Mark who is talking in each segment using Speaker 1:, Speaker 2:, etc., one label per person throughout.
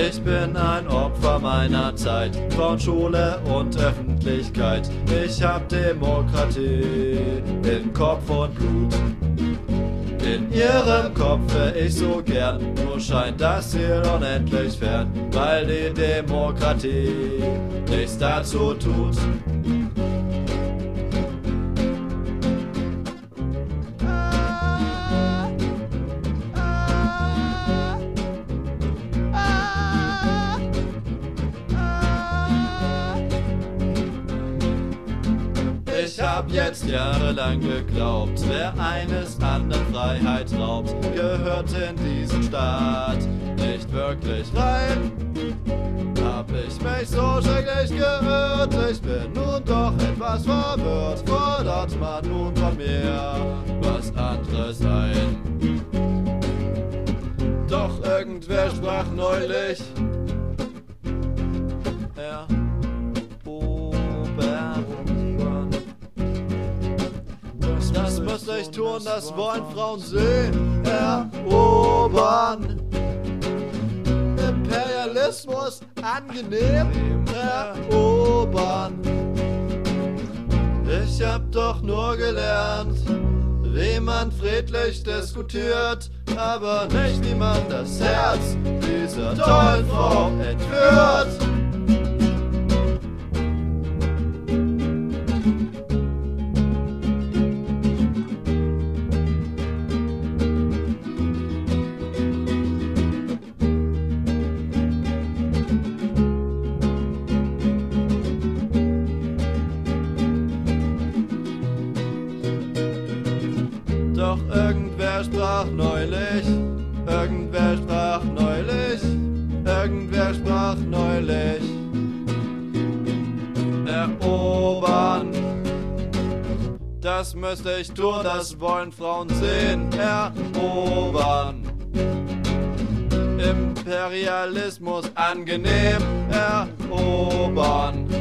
Speaker 1: Ich bin ein Opfer meiner Zeit, von Schule und Öffentlichkeit. Ich hab Demokratie in Kopf und Blut. In ihrem Kopf wär ich so gern, nur scheint das Ziel unendlich fern, weil die Demokratie nichts dazu tut. Ich hab jetzt jahrelang geglaubt, wer eines anderen Freiheit raubt, gehört in diesen Staat nicht wirklich rein. Hab ich mich so schrecklich geirrt, ich bin nun doch etwas verwirrt, fordert man nun von mir was anderes ein. Doch irgendwer sprach neulich, das müsste ich tun, das wollen Frauen sehen, erobern. Imperialismus angenehm erobern. Ich hab doch nur gelernt, wie man friedlich diskutiert, aber nicht, wie man das Herz dieser tollen Frau entführt. Doch irgendwer sprach neulich, erobern. Das müsste ich tun, das wollen Frauen sehen, erobern. Imperialismus angenehm erobern.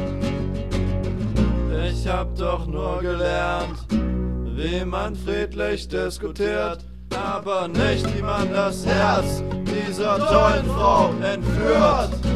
Speaker 1: Ich hab doch nur gelernt, wie man friedlich diskutiert, aber nicht, wie man das Herz dieser tollen Frau entführt.